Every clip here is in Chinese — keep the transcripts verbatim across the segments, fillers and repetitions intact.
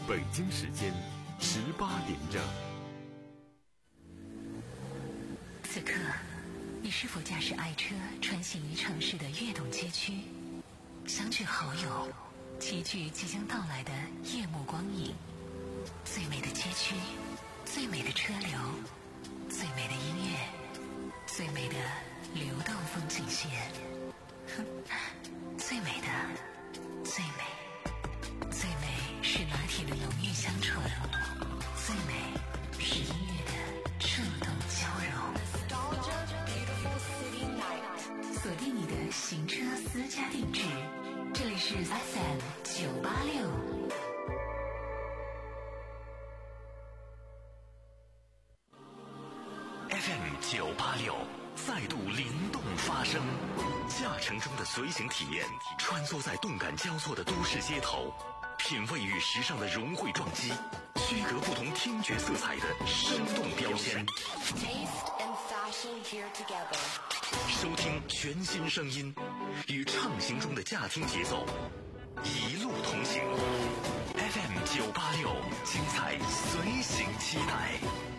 北京时间十八点整。 此刻，你是否驾驶爱车穿行于城市的跃动街区，相聚好友，齐聚即将到来的夜幕光影？最美的街区，最美的车流，最美的音乐，最美的流动风景线。最美的，最美，最美是拿铁的浓郁香醇，最美是音乐的触动交融。锁定你的行车私家定制，这里是 F M 九八六。 F M 九八六再度灵动发声，驾乘中的随行体验，穿梭在动感交错的都市街头，品味与时尚的融汇撞击，区隔不同听觉色彩的生动标签。 Taste and fashion here together。 收听全新声音，与畅行中的驾听节奏，一路同行。F M 九八六，精彩随行期待。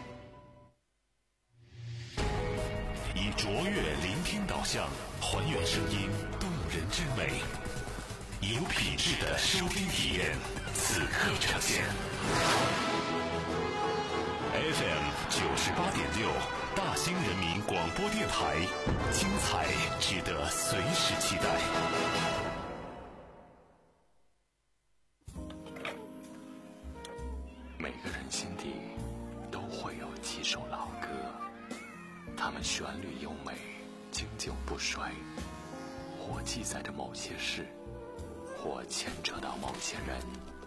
以卓越聆听导向，还原声音动人之美，有品质的收听体验，此刻呈现。F M 九十八点六，大兴人民广播电台，精彩值得随时期待。每个人心底都会有几首老歌，它们旋律优美，经久不衰，或记载着某些事，或牵扯到某些人。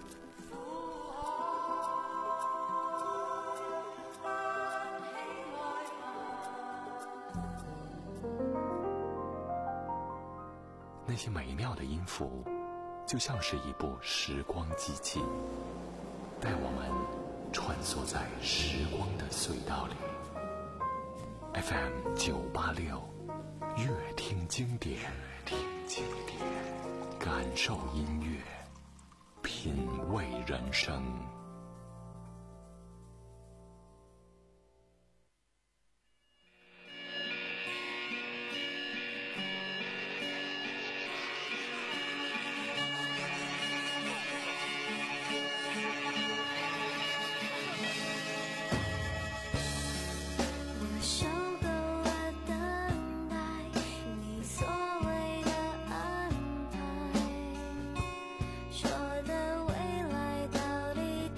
那些美妙的音符，就像是一部时光机器，带我们穿梭在时光的隧道里。F M 九八六，乐听经典，听经典，感受音乐，品味人生。 说的未来到底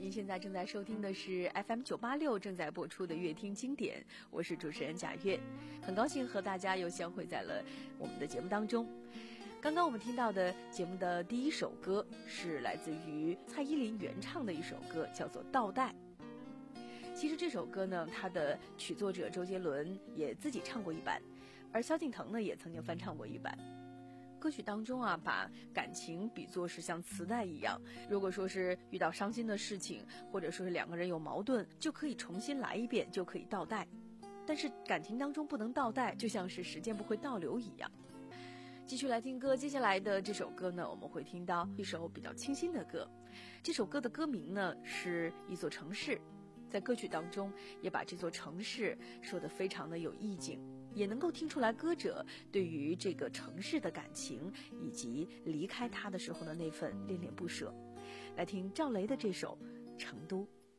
您现在正在收听的是 F M 九八六正在播出的乐听经典，我是主持人贾月，很高兴和大家又相会在了我们的节目当中。刚刚我们听到的节目的第一首歌是来自于蔡依林原唱的一首歌，叫做《倒带》。其实这首歌呢，它的曲作者周杰伦也自己唱过一版，而萧敬腾呢也曾经翻唱过一版。歌曲当中啊，把感情比作是像磁带一样，如果说是遇到伤心的事情，或者说是两个人有矛盾，就可以重新来一遍，就可以倒带。但是感情当中不能倒带，就像是时间不会倒流一样。继续来听歌，接下来的这首歌呢，我们会听到一首比较清新的歌。这首歌的歌名呢是一座城市，在歌曲当中也把这座城市说得非常的有意境，也能够听出来歌者对于这个城市的感情，以及离开它的时候的那份恋恋不舍。来听赵雷的这首《成都》。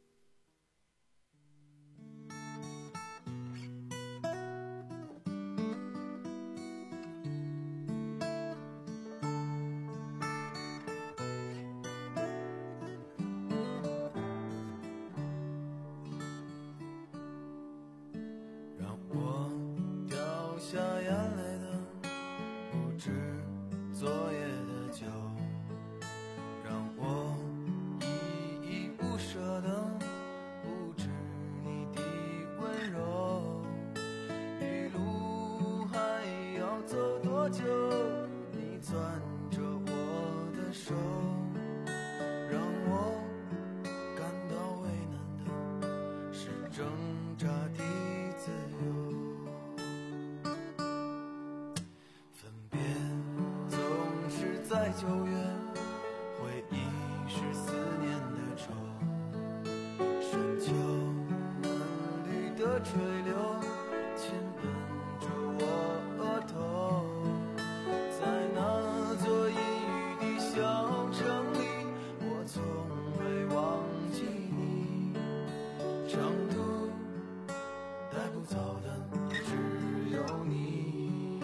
九月，回忆是思念的愁，深秋嫩绿的垂柳亲吻着我额头，在那座阴雨的小城里，我从未忘记你。成都带不走的只有你。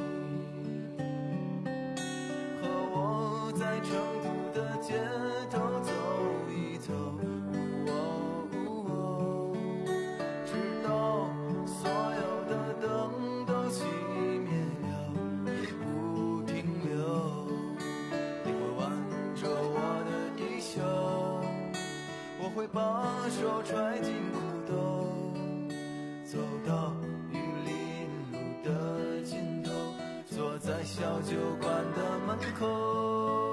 在成都的街头走一走，哦哦，直到所有的灯都熄灭了，也不停留。你会挽着我的衣袖，我会把手揣进裤兜，走到玉林路的尽头，坐在小酒馆的门口。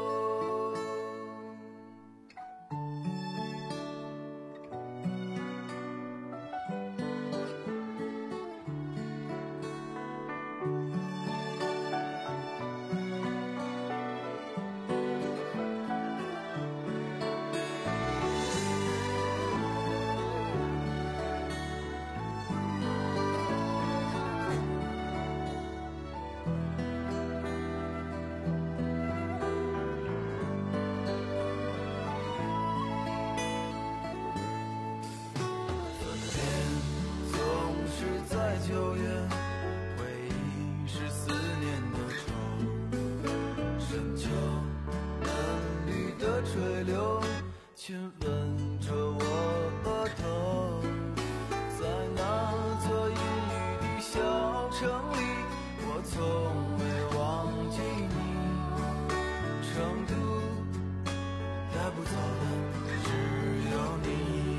九月，回忆是思念的愁，深秋嫩绿的垂柳亲吻着我额头，在那座阴雨的小城里，我从未忘记你。成都带不走的只有你。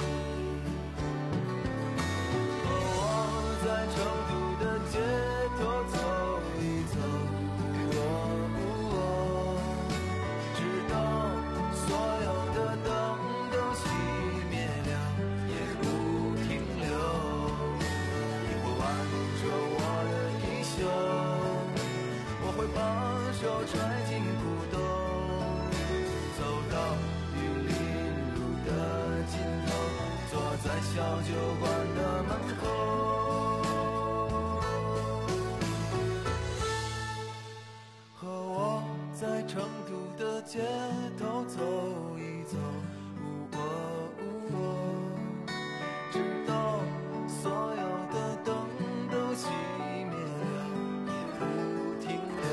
在成都的街头走一走，哦哦，直到所有的灯都熄灭了，也不停留。你会挽着我的衣袖，我会把手揣进裤兜，走到玉林路的尽头，坐在小酒馆的门口。在成都的街头走一走，哦哦，直到所有的灯都熄灭了，也不停留。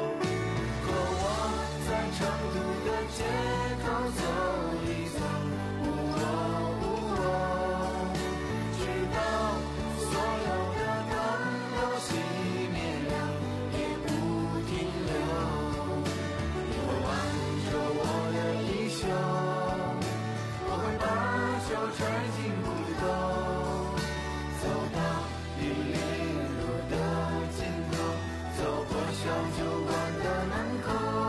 和我在成都的街头走一走， 小酒馆的门口。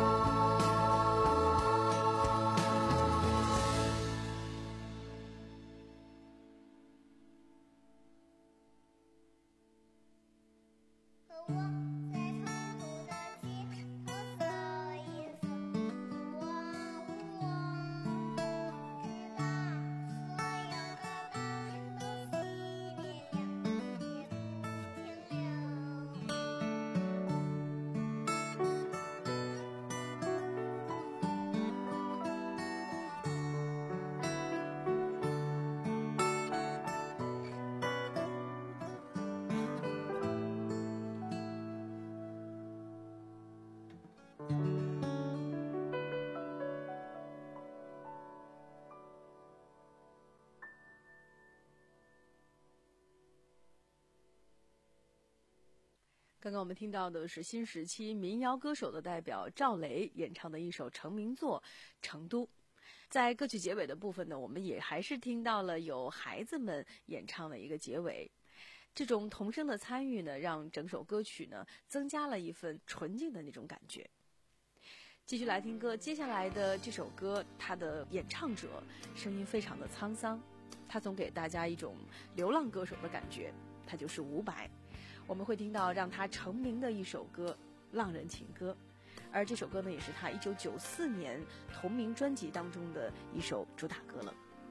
刚刚我们听到的是新时期民谣歌手的代表赵雷演唱的一首成名作《成都》。在歌曲结尾的部分呢，我们也还是听到了有孩子们演唱的一个结尾。这种童声的参与呢，让整首歌曲呢增加了一份纯净的那种感觉。继续来听歌，接下来的这首歌，它的演唱者声音非常的沧桑，他总给大家一种流浪歌手的感觉，他就是伍佰。我们会听到让他成名的一首歌《浪人情歌》，而这首歌呢，也是他一九九四年同名专辑当中的一首主打歌了。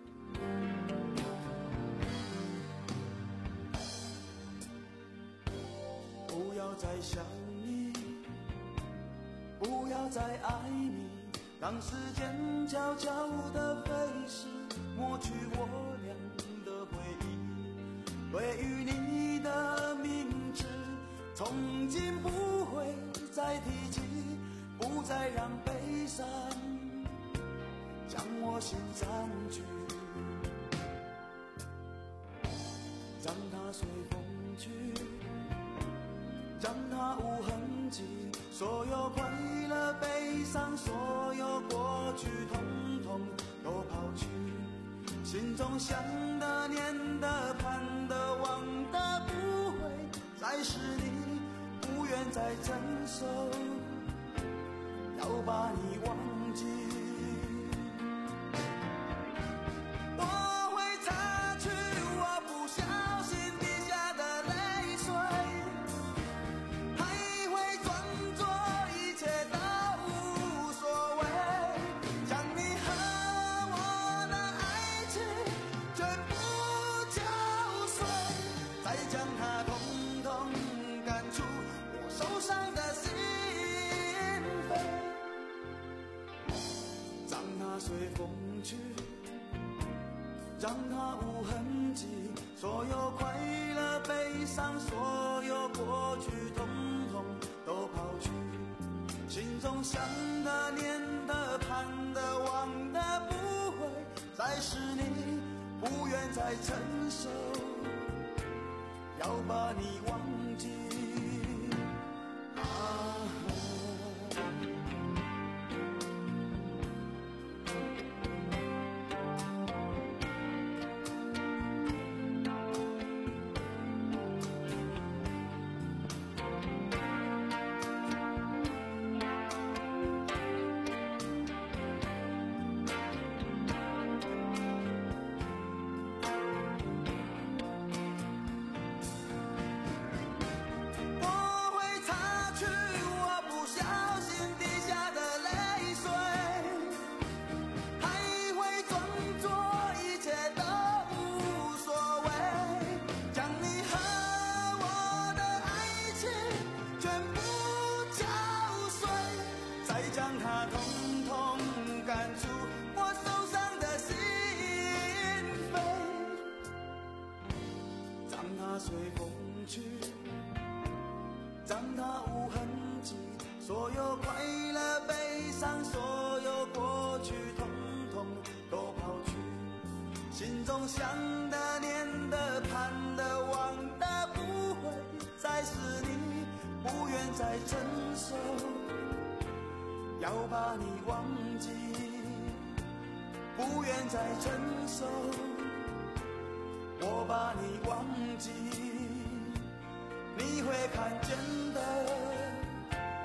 不要再想你，不要再爱你，让时间悄悄地飞逝，抹去我俩的回忆。对于你的名字，从今不会再提起，不再让悲伤将我心占据，让它随风去，让它无痕迹，所有快乐悲伤，所有过去统统都抛去，心中想的念的盼的望的不会再是你，不愿再承受，要把你忘记。我会擦去我不小心滴下的泪水，还会装作一切都无所谓，将你和我的爱情全部敲碎，再将它统统赶出我受伤的心扉，让它随风去，让它无痕迹，所有快乐悲伤，所有过去统统都抛去，心中想的念的盼的望的不会再是你，不愿再承受，要把你忘记啊。随风去，让它无痕迹，所有快乐悲伤，所有过去统统都抛去，心中想的念的盼的望的不会再是你，不愿再承受，要把你忘记，不愿再承受，我把你忘记，你会看见的，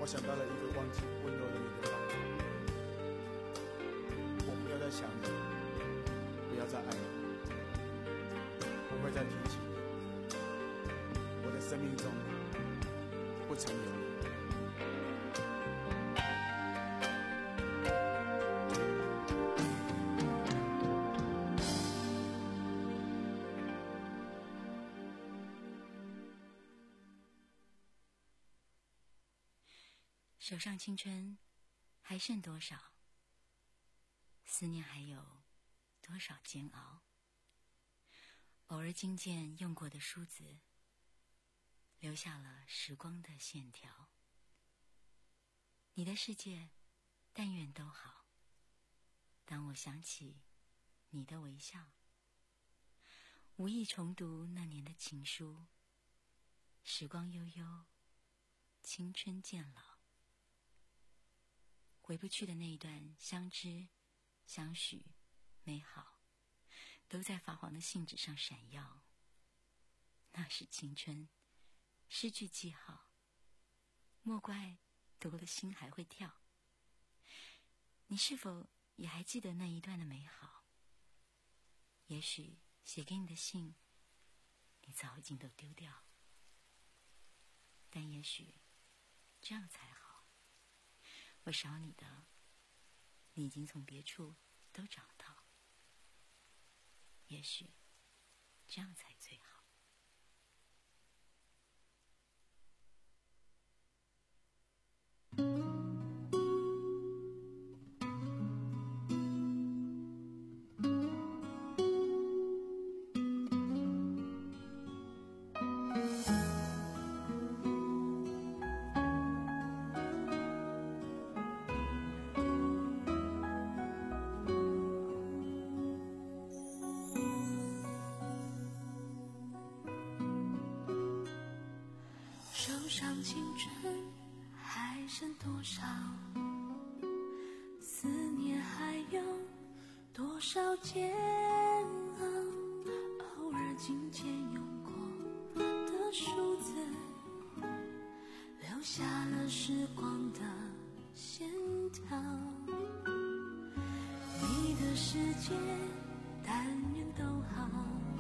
想到了一个忘记温柔的你的方法。我不要再想你，不要再爱你，不会再提起你。我的生命中不曾有你。 手上青春还剩多少？思念还有多少煎熬？偶尔惊见用过的梳子，留下了时光的线条。你的世界，但愿都好。当我想起你的微笑，无意重读那年的情书。时光悠悠，青春渐老。回不去的那一段相知、相许、美好，都在发黄的信纸上闪耀。那是青春，失去记号，莫怪读了心还会跳。你是否也还记得那一段的美好？也许写给你的信，你早已经都丢掉，但也许这样才好。我少你的，你已经从别处都找到，也许这样才最好。 上青春还剩多少？思念还有多少煎熬？偶尔惊见用过的梳子，留下了时光的线条。你的世界，但愿都好。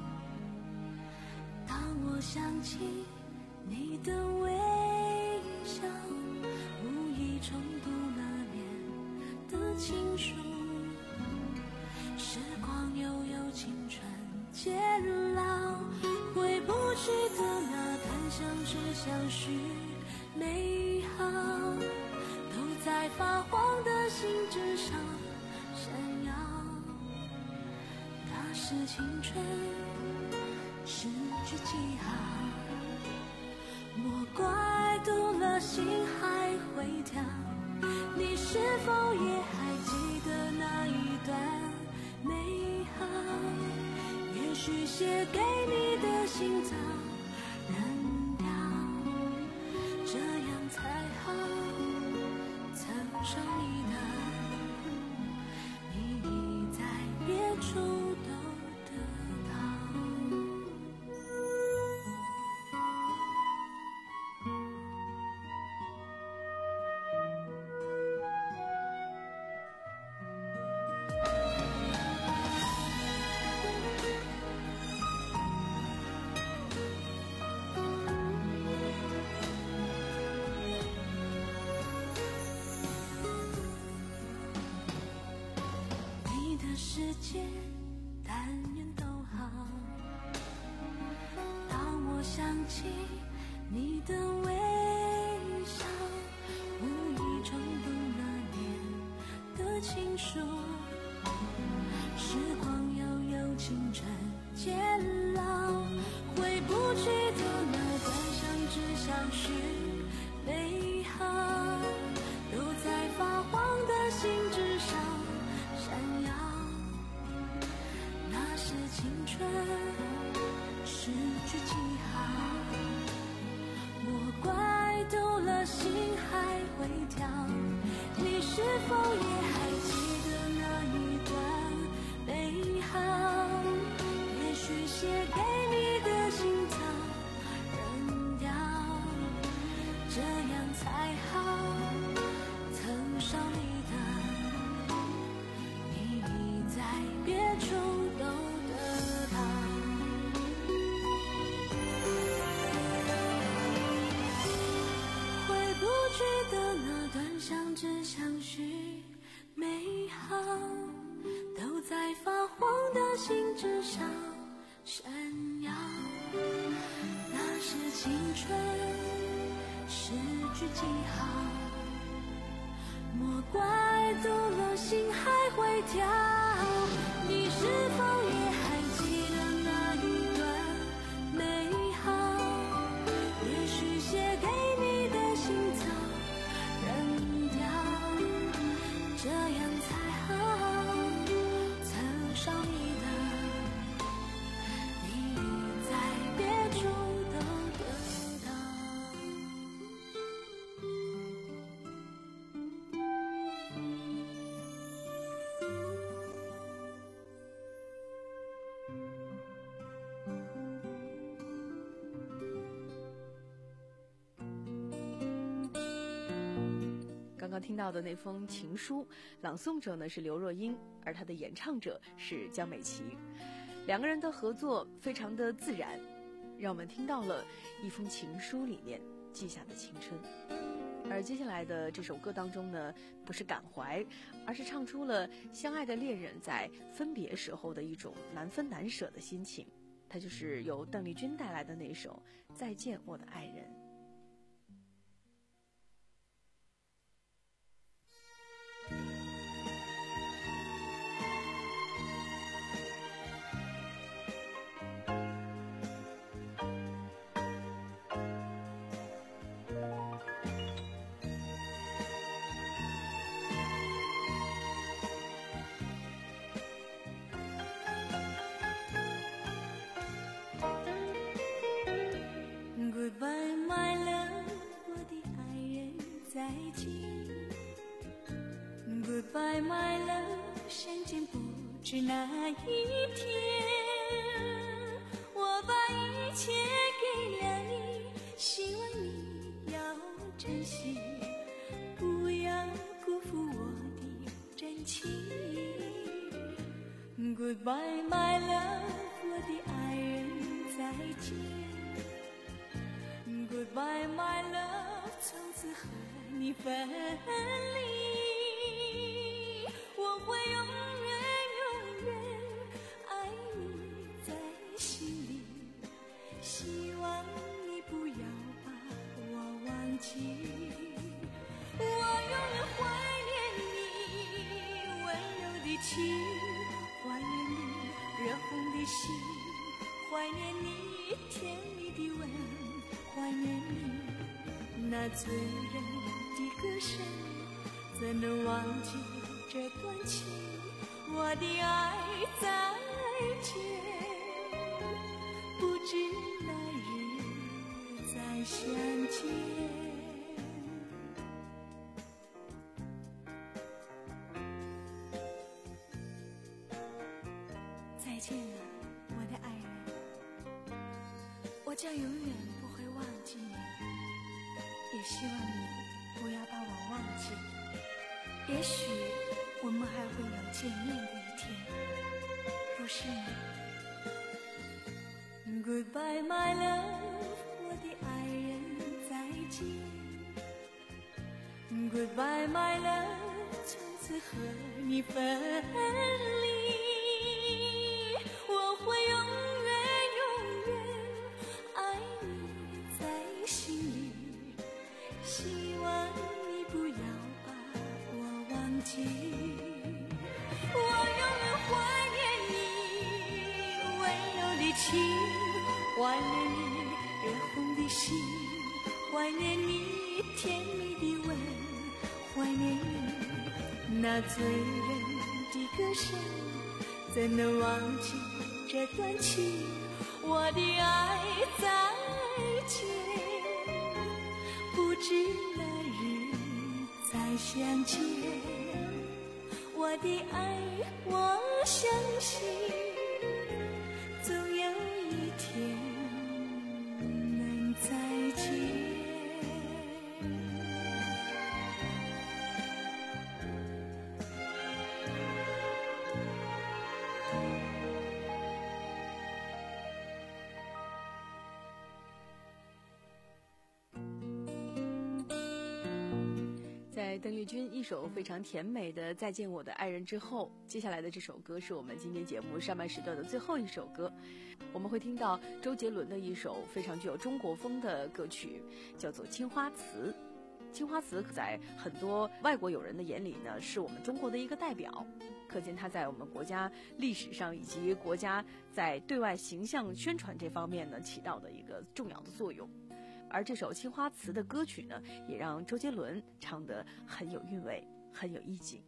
当我想起你的微笑，无意重读那年的情书。时光悠悠，青春渐老，回不去的那段相知相许美好，都在发黄的信纸上闪耀。那是青春，失去记号，莫怪读了心还会跳。你是否也还记得那一段美好？也许写给你的信早扔掉，这样才好。曾伤你的，你已在别处都得到。世界但愿都好。当我想起你的微笑，无意重读那年的情书。时光悠悠，青春渐老，回不去的那段相知相许美好，都在发黄的信纸上闪耀。是青春，失去记号，莫怪读了心还会跳。你是否也还记得去的那段相知相许美好，都在发黄的信纸上闪耀。那是青春失去记号，莫怪走了心还会跳。你是否也还记得那一段美好？也许写给你的信早扔掉，这样才好，曾伤你的你在别处都得到。 刚刚听到的那封情书，朗诵者呢是刘若英，而她的演唱者是江美琪。两个人的合作非常的自然，让我们听到了一封情书里面记下的青春。而接下来的这首歌当中呢，不是感怀，而是唱出了相爱的恋人在分别时候的一种难分难舍的心情。它就是由邓丽君带来的那首《再见我的爱人》。 Goodbye, my love， 我的爱人，再见。Goodbye, my love， 相见不知哪一天。我把一切给了你，希望你要珍惜，不要辜负我的真情。Goodbye, my love， 我的爱人，再见。Goodbye, my love， 从此和你分离，我会永远永远爱你在心里，希望你不要把我忘记，我永远怀念你温柔的情，怀念你热红的心，怀念你甜蜜的吻，怀念你那醉人的歌声，怎能忘记这段情？我的爱再见，不知哪日再相见。再见了，我的爱人，我将永远不会忘记你，也希望你不要把我忘记。也许我们还会有见面的一天，不是吗？ Goodbye, my love， 我的爱人，再见。Goodbye, my love， 从此和你分离，我会永远永远爱你在心里，希望你不要把我忘记，我永远怀念你温柔的情，怀念你热红的心，怀念你甜蜜的吻，怀念你那醉人的歌声，怎能忘记这段情？我的爱再见，不知哪日再相见。我的爱，我相信总有一天能再见。 开邓丽君一首非常甜美的《再见我的爱人》之后，接下来的这首歌是我们今天节目上半时段的最后一首歌。我们会听到周杰伦的一首非常具有中国风的歌曲，叫做《青花瓷》。青花瓷在很多外国友人的眼里呢，是我们中国的一个代表，可见它在我们国家历史上以及国家在对外形象宣传这方面呢起到的一个重要的作用。而这首《青花瓷》的歌曲呢，也让周杰伦唱得很有韵味，很有意境。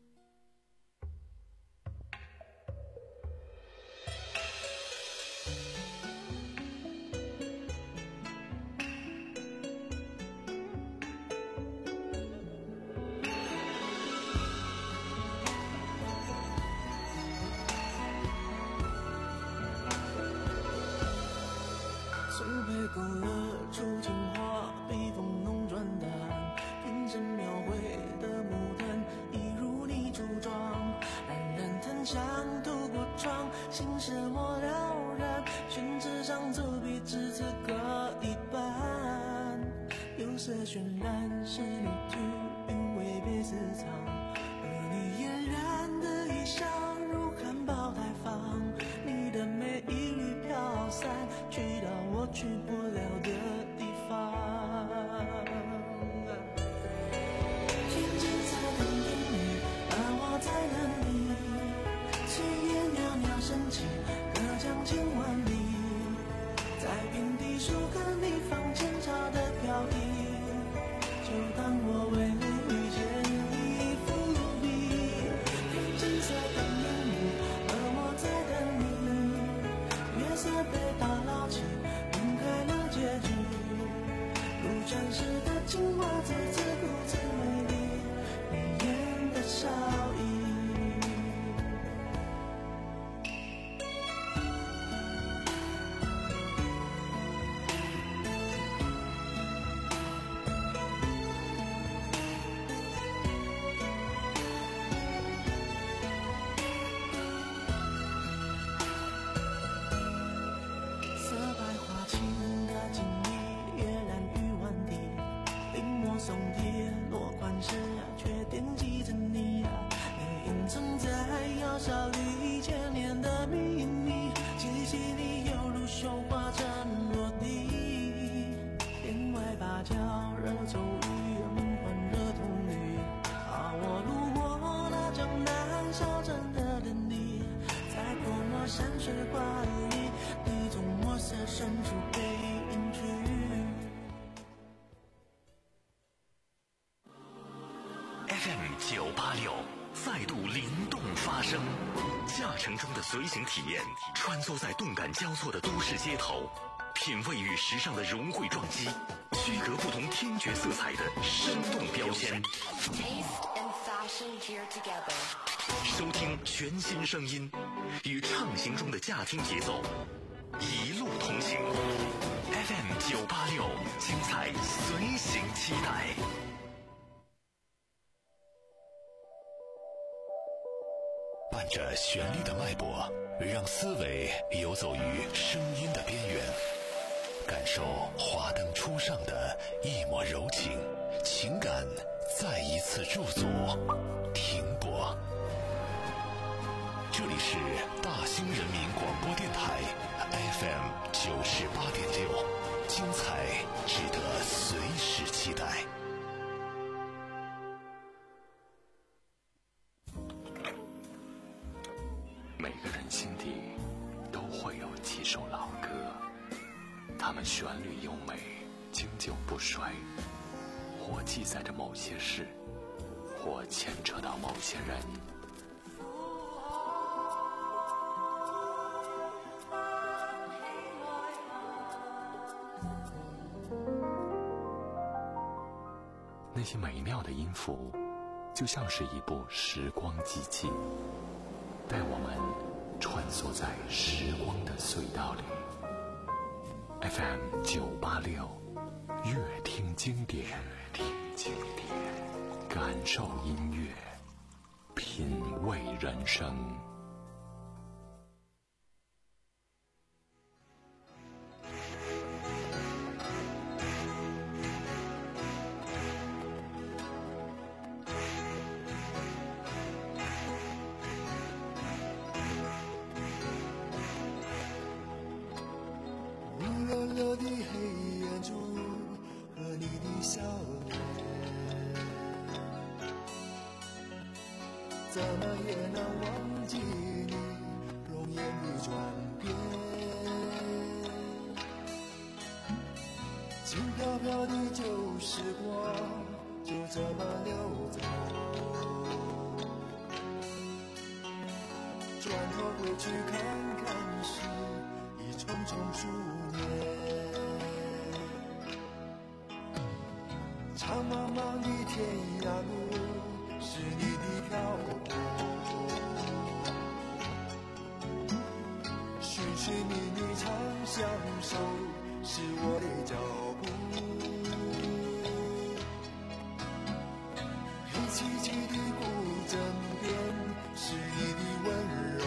勾勒出情话，笔锋浓转淡，平生描绘的牡丹，一如你柱状，冉冉檀香透过窗，心事莫了然，宣纸上走笔至此各一半，釉色渲染仕女图，韵味被私藏，而你嫣然的一笑如含苞待放，你的美一缕飘散，去到我去不了的地方。天际在等你，而我在等你，岁月袅袅升起，隔江千万里，在平地树根里放前朝的飘逸，就当我为你遇见一幅笔。天际在等你，而我在等你，月色被打捞起，结局如传世的青花瓷，自顾自美丽，眉眼的笑意。色白花青锦衣跃然于万地，临摹松蝶落款时啊，却惦记着你啊。你隐藏在窑烧里千年的秘密，气息里犹如绣花针落地。帘外芭蕉惹骤雨，梦幻惹童女。啊，我路过那江南小镇的等你，在泼墨山水画里，你从墨色深处背影去。 F M 九八六再度灵动发声，驾乘中的随行体验，穿梭在动感交错的都市街头，品味与时尚的融汇撞击，区隔不同听觉色彩的生动标签。 Taste and fashion here together. 收听全新声音，与畅行中的驾听节奏，一路同行。F M 九八六，精彩随行期待。伴着旋律的脉搏，让思维游走于声音的边缘，感受华灯初上的一抹柔情，情感再一次驻足停泊。这里是大兴人民广播电台 F M 九十八点六，精彩值得随时期待。 每个人心底都会有几首老歌，它们旋律优美，经久不衰，或记载着某些事，或牵扯到某些人。那些美妙的音符，就像是一部时光机器，带我们穿梭在时光的隧道里。F M 九八六，乐听经典，乐听经典，感受音乐，品味人生。 怎么也难忘记你容颜的转变。轻飘飘的旧时光就这么溜走，转头回去看看时，已匆匆数年。长茫茫的天涯路，是你的漂泊，寻寻觅觅长相守，是我的脚步。黑漆漆的古镇边，是你的温柔。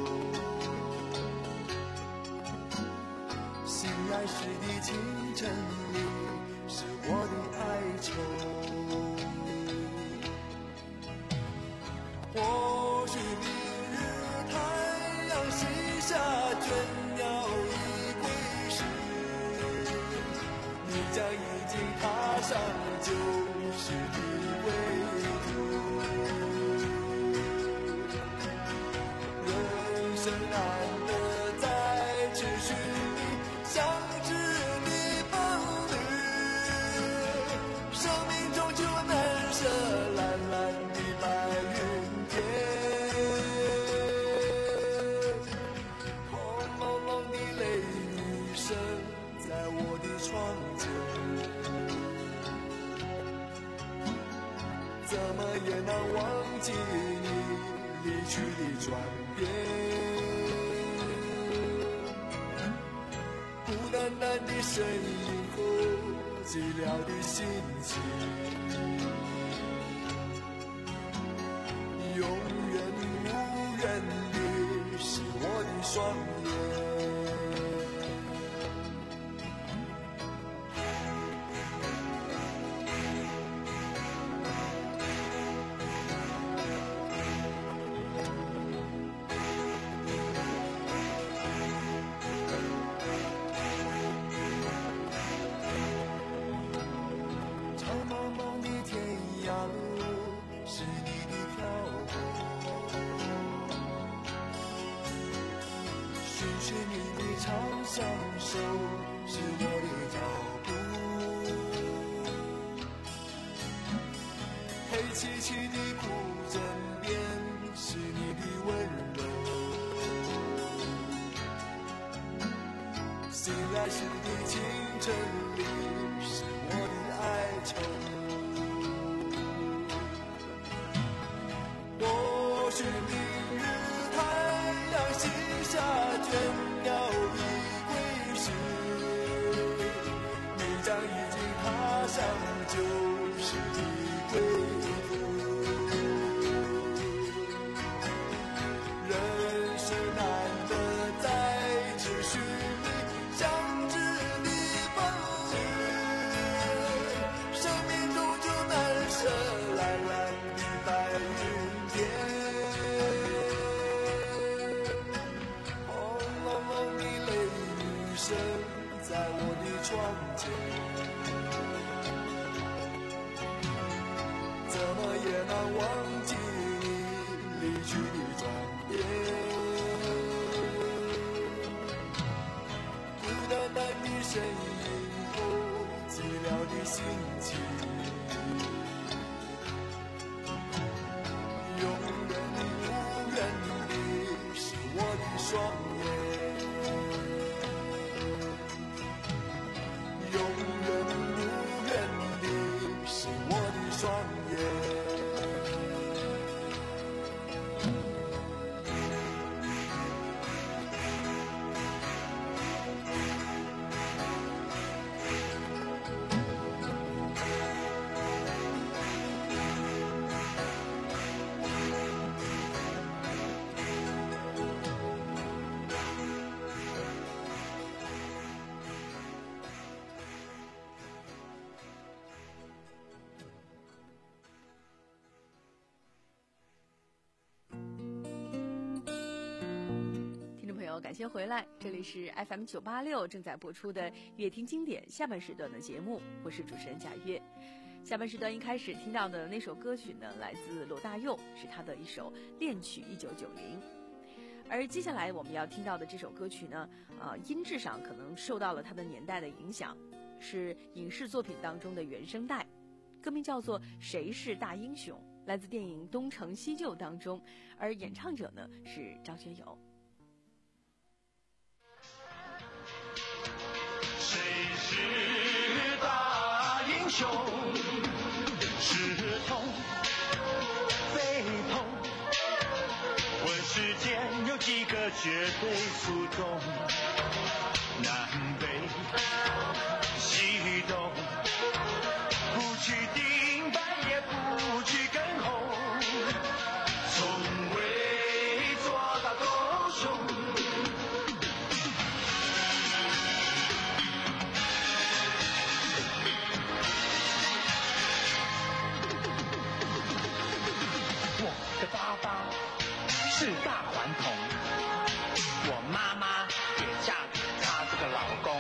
醒来时的清晨里，是我的哀愁。或许明日太阳西下，倦鸟已归时，你将已经踏上旧时的归途。人生难得再去寻觅相知的伴侣，生命中就难舍蓝蓝的白云天。轰隆隆的雷雨声在我的窗前，怎么也难忘记你离去的转变。孤单单的身影后，寂寥的心情，永远无缘的是我的双眼。长茫茫的天涯路，是你的漂泊，寻寻觅觅长相守，是我的脚步。黑漆漆的古镇边，是你的温柔。醒来时的清晨里，是我的哀愁。或许明日太阳西下，倦鸟已归时，你将已经踏上旧时的归途。人生难得再去寻觅相知的伴侣，生命中就难舍蓝蓝的白云天。轰隆隆的雷雨声在我的窗前，怎么也难忘记你离去的转变。孤单单的身影后，寂寥的心情，永远无缘的是我的双眼。永远无缘的是我的双眼。 感谢回来，这里是 F M 九八六正在播出的乐听经典下半时段的节目，我是主持人贾月。 下半时段一开始听到的那首歌曲呢，来自罗大佑，是他的一首恋曲一九九零。而接下来我们要听到的这首歌曲呢，呃，音质上可能受到了它的年代的影响，是影视作品当中的原声带，歌名叫做《谁是大英雄》，来自电影《东成西就》当中，而演唱者呢是张学友。 谁是大英雄？是痛非痛？问世间有几个绝对服从？南北西东，不去顶白也不去跟红，从未做到狗熊。我的爸爸是大顽童，我妈妈也嫁给他这个老公，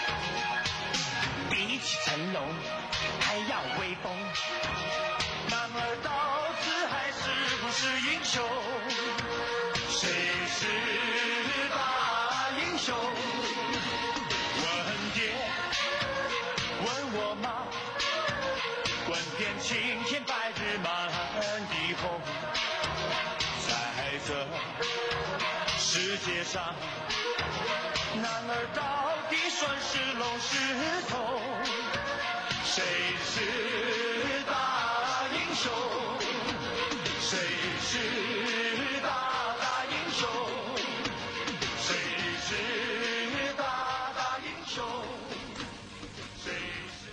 比起成龙还要威风，男儿到底还是不是英雄？谁是大英雄？问爹问我妈，问遍青天白日满地红，在这世界上，男儿到底算是龙是凤？谁是大英雄？谁是大大英雄？谁是大大英雄？谁是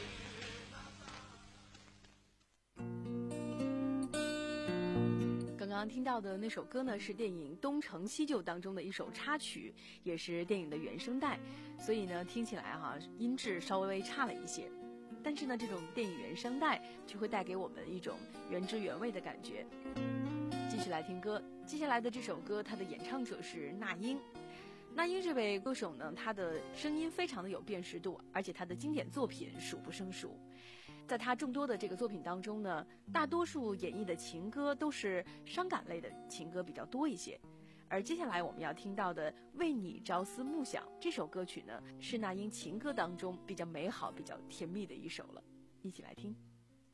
刚刚听到的那首歌呢，是电影《东成西就》当中的一首插曲，也是电影的原声带，所以呢，听起来哈、啊、音质稍微差了一些。但是呢，这种电影原声带就会带给我们一种原汁原味的感觉。继续来听歌，接下来的这首歌，它的演唱者是那英。那英这位歌手呢，她的声音非常的有辨识度，而且她的经典作品数不胜数。在她众多的这个作品当中呢，大多数演绎的情歌都是伤感类的情歌比较多一些。而接下来我们要听到的《为你朝思暮想》这首歌曲呢，是那英情歌当中比较美好、比较甜蜜的一首了，一起来听。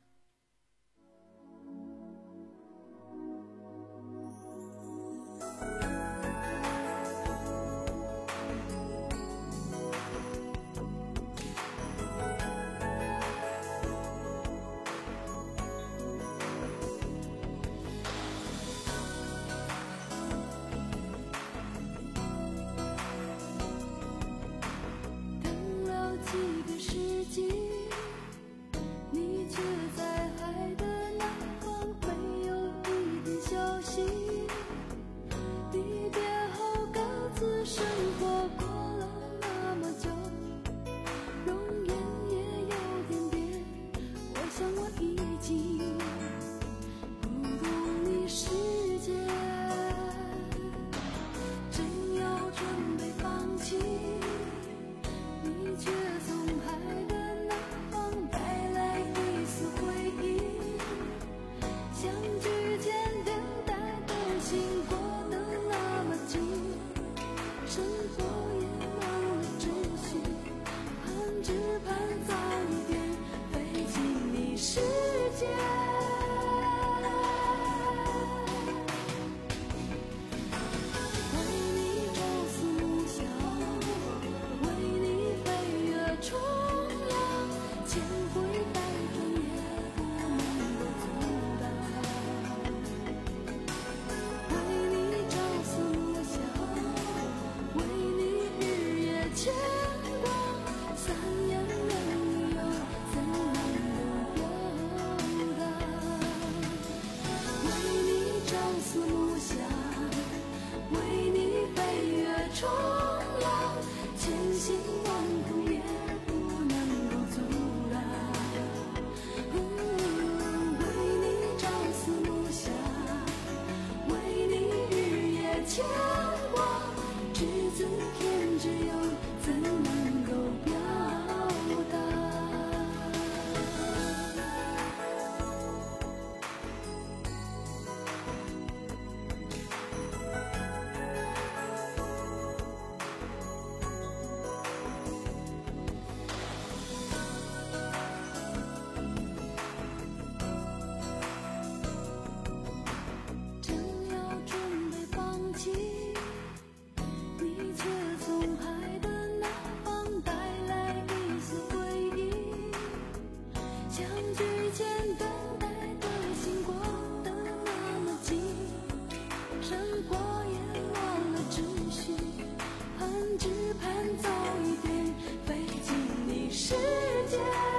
你却在海的那方没有一点消息，离别后各自生活过了那么久，容颜也有点变，我想我已经不懂你世界，正要准备放弃，你却从海的那方带来一丝回忆，相聚前等待的心过得那么急，生活也忘了秩序，盼只盼早一点飞进你世界。牵挂三言两语又怎能不表达？ 间等待的星光的那么近，胜过也忘了秩序，盼只盼早一点飞进你世界。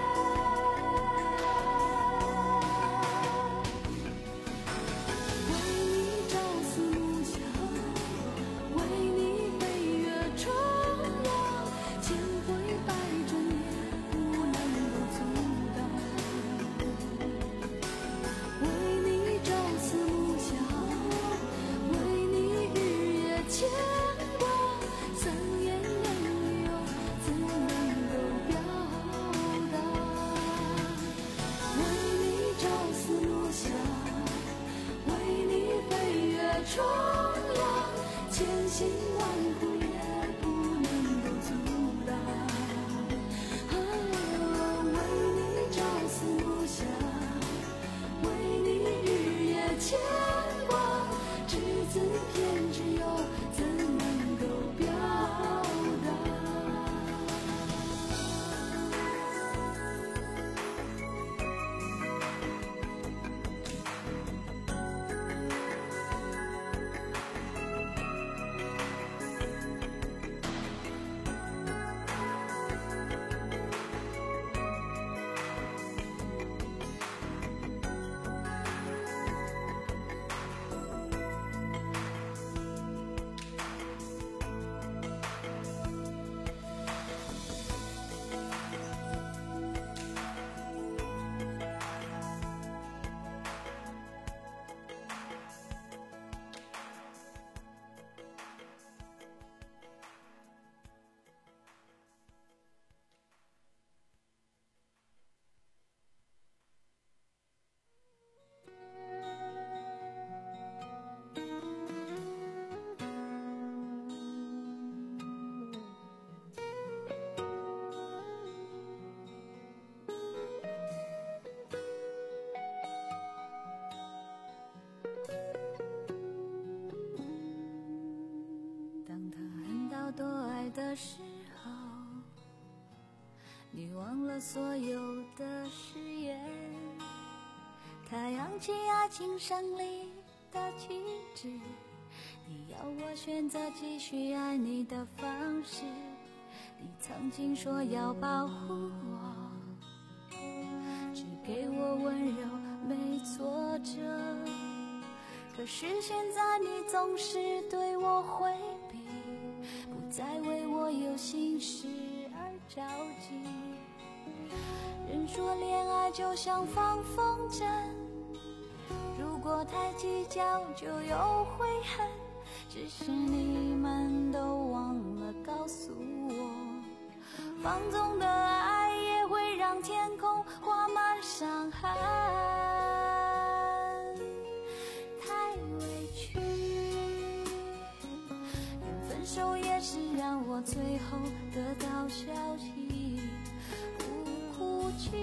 冲浪，千辛万苦也不能够阻挡。啊，为你朝思暮想，为你日夜牵挂，只字片只有怎能够表达？的时候，你忘了所有的誓言，它扬起爱情胜利的旗帜，你要我选择继续爱你的方式，你曾经说要保护我，只给我温柔没挫折，可是现在你总是对我回避，不再为我有心事而着急。人说恋爱就像放风筝，如果太计较就有悔恨，只是你们都忘了告诉我，放纵的爱也会让天空挂满伤痕。太委屈，连分手也是让我最后得到消息，不哭泣，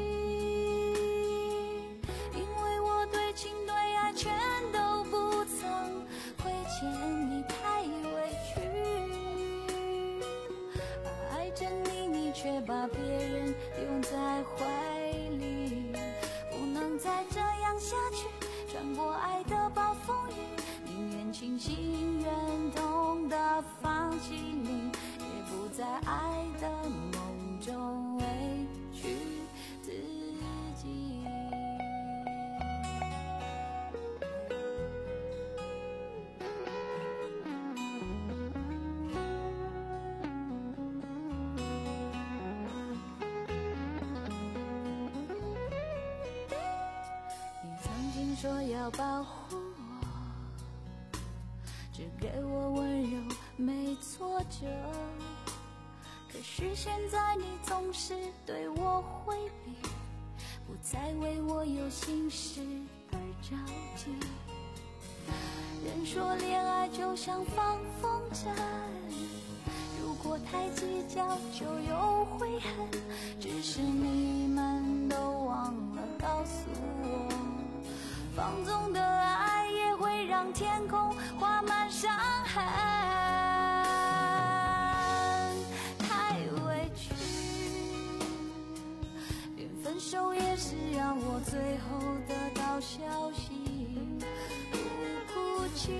因为我对情对爱全都不曾亏欠你，太委屈，爱着你，你却把别人拥在怀里，不能再这样下去，穿过爱的暴风雨，宁愿清醒忍痛的放弃你，也不在爱的梦中委屈自己。你曾经说要保护我，只给我温柔没挫折，可是现在你总是对我回避，不再为我有心事而着急。人说恋爱就像放风筝，如果太计较就有悔恨，只是你们都忘了告诉我，放纵的爱也会让天空挂满伤痕。太委屈，连分手也是让我最后得到消息不哭泣，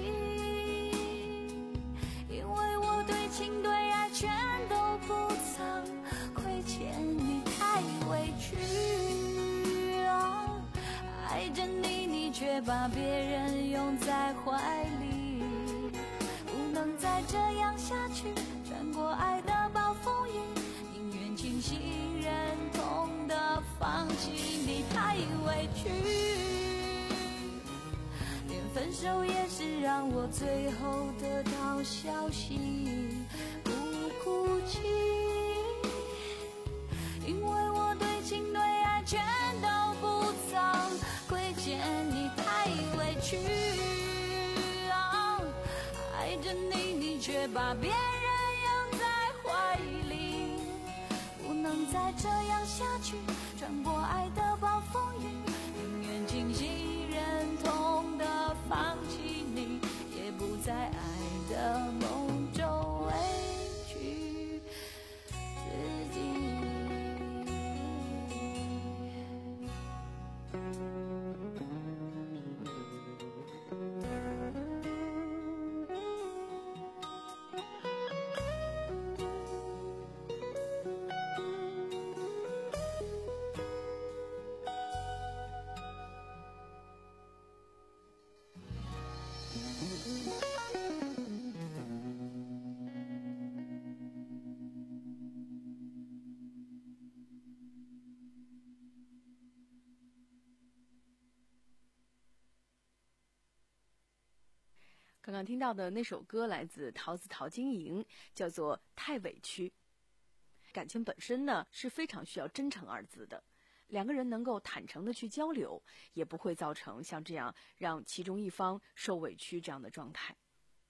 因为我对情对爱全都不曾亏欠你，太委屈啊！爱着你，你却把别人拥在怀里，不能再这样下去，穿过爱的暴风雨，宁愿清醒忍痛的放弃你，太委屈，连分手也是让我最后得到消息不哭泣，因为我对情对爱全都不曾亏欠你，太委屈啊！爱着你，你却把别人拥在怀里，不能再这样下去，穿过爱的暴风雨，宁愿清醒忍痛的放弃你，也不在爱的梦中委屈自己。 刚刚听到的那首歌来自桃子陶晶莹，叫做《太委屈》。感情本身呢是非常需要真诚二字的，两个人能够坦诚的去交流，也不会造成像这样让其中一方受委屈这样的状态。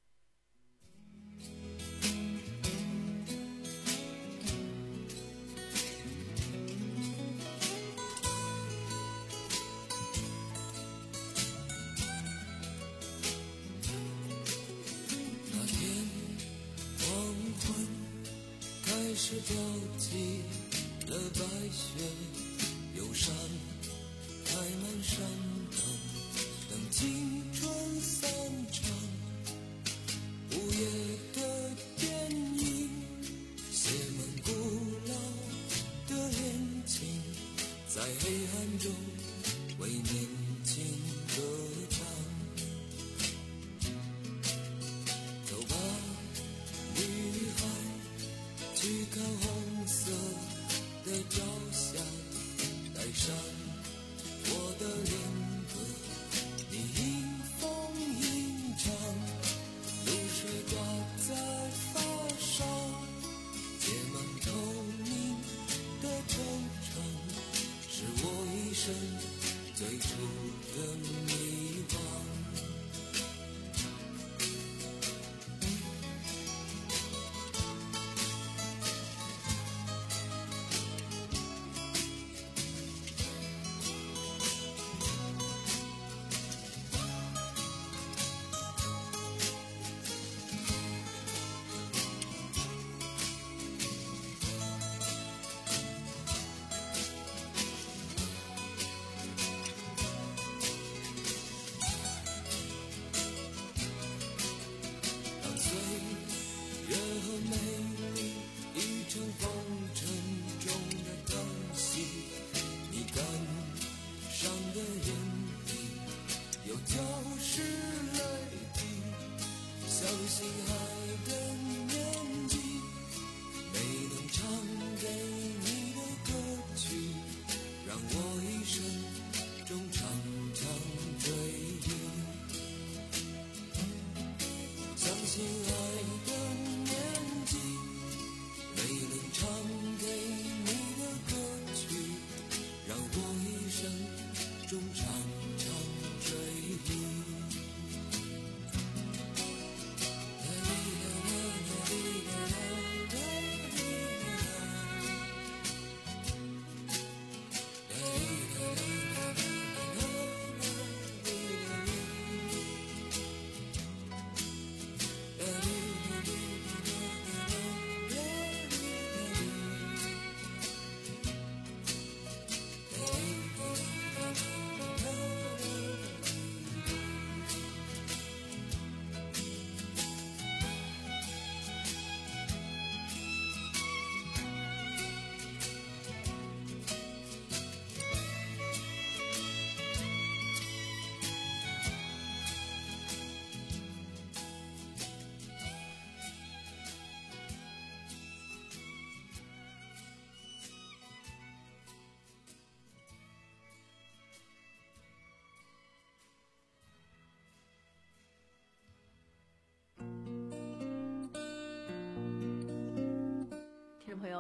开始飘起了白雪，忧伤开满山岗，等青春散场。午夜的电影写满古老的恋情，在黑暗中为年轻歌唱。走吧，女孩，去看红色的朝霞，带上我的恋歌，你迎风吟唱，露水挂在发梢，结满透明的惆怅，是我一生最初的迷惘。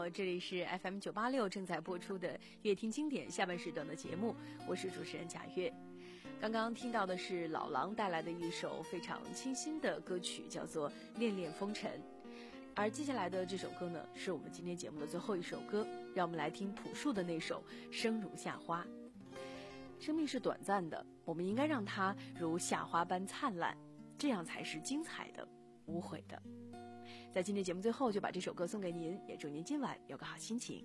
好，这里是 F M 九八六正在播出的乐听经典下半时段的节目，我是主持人贾月。刚刚听到的是老狼带来的一首非常清新的歌曲，叫做《恋恋风尘》。而接下来的这首歌呢，是我们今天节目的最后一首歌，让我们来听朴树的那首《生如夏花》。生命是短暂的，我们应该让它如夏花般灿烂，这样才是精彩的、无悔的。在今天节目最后，就把这首歌送给您，也祝您今晚有个好心情。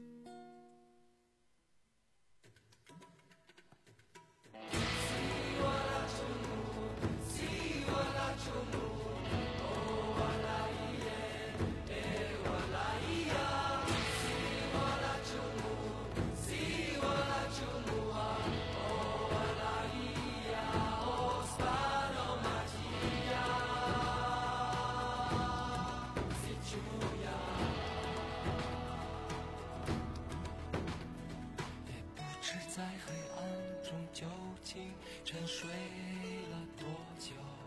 沉睡了多久，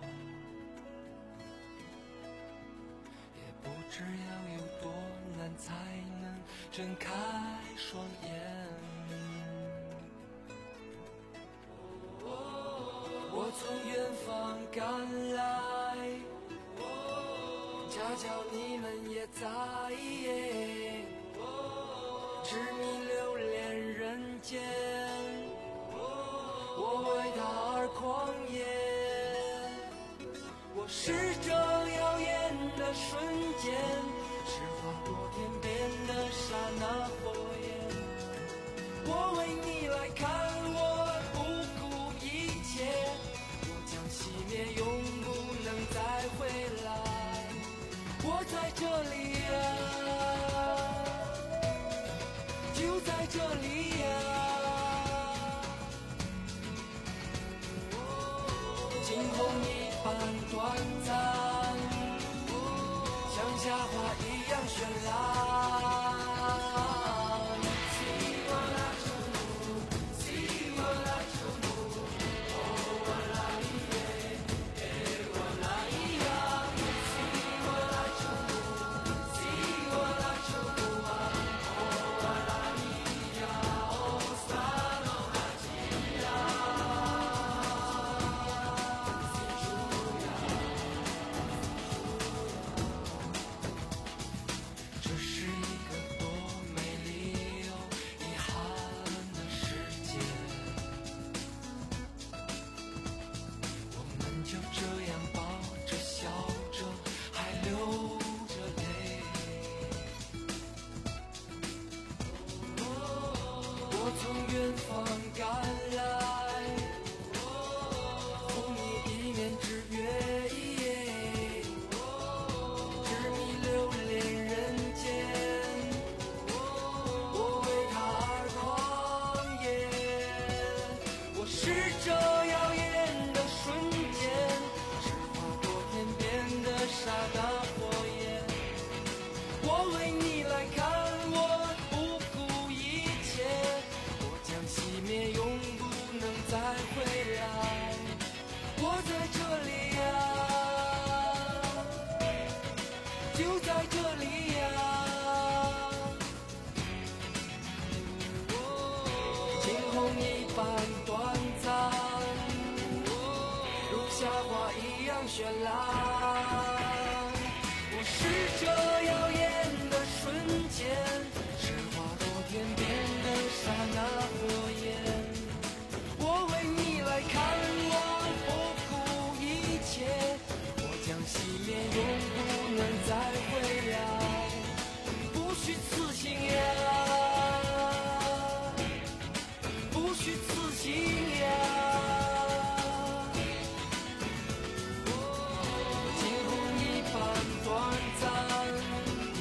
也不知要有多难才能睁开双眼。我从远方赶来，恰巧你们也在，痴迷流连人间，我为他而狂野，我是这耀眼的瞬间，是划过天边的刹那火焰。我为你来看，我不顾一切，我将熄灭，永不能再回来。我在这里啊，就在这里啊。惊鸿一般短暂，像夏花一样绚烂。绚烂，我是这耀眼的瞬间，是划过天边的刹那火焰。我为你来看，我不顾一切，我将熄灭，永不能再回来。不虚此行呀，不虚此行呀。短暂，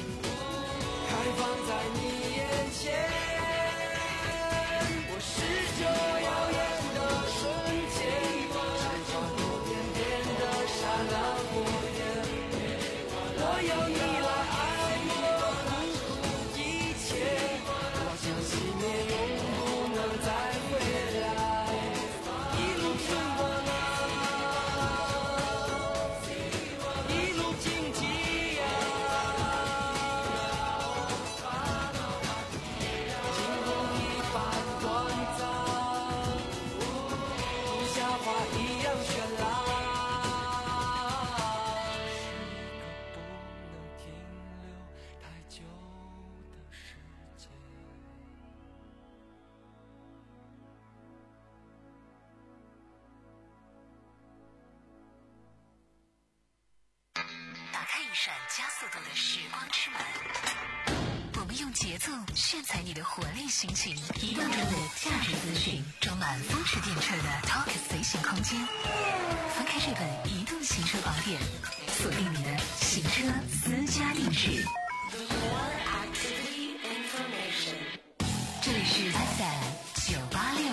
闪加速度的时光之门。我们用节奏炫彩你的活力心情，移动中的价值资讯，装满风驰电掣的 Talk 随行空间。翻开这本移动行车宝典，锁定你的行车私家定制。这里是 F M 九八六。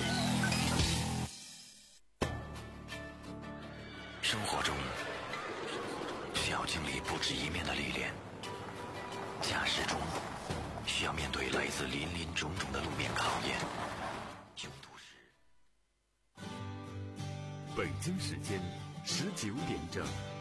生活中需要经历不止一面的历练，驾驶中需要面对来自林林种种的路面考验。拥堵时， 北京时间十九点整。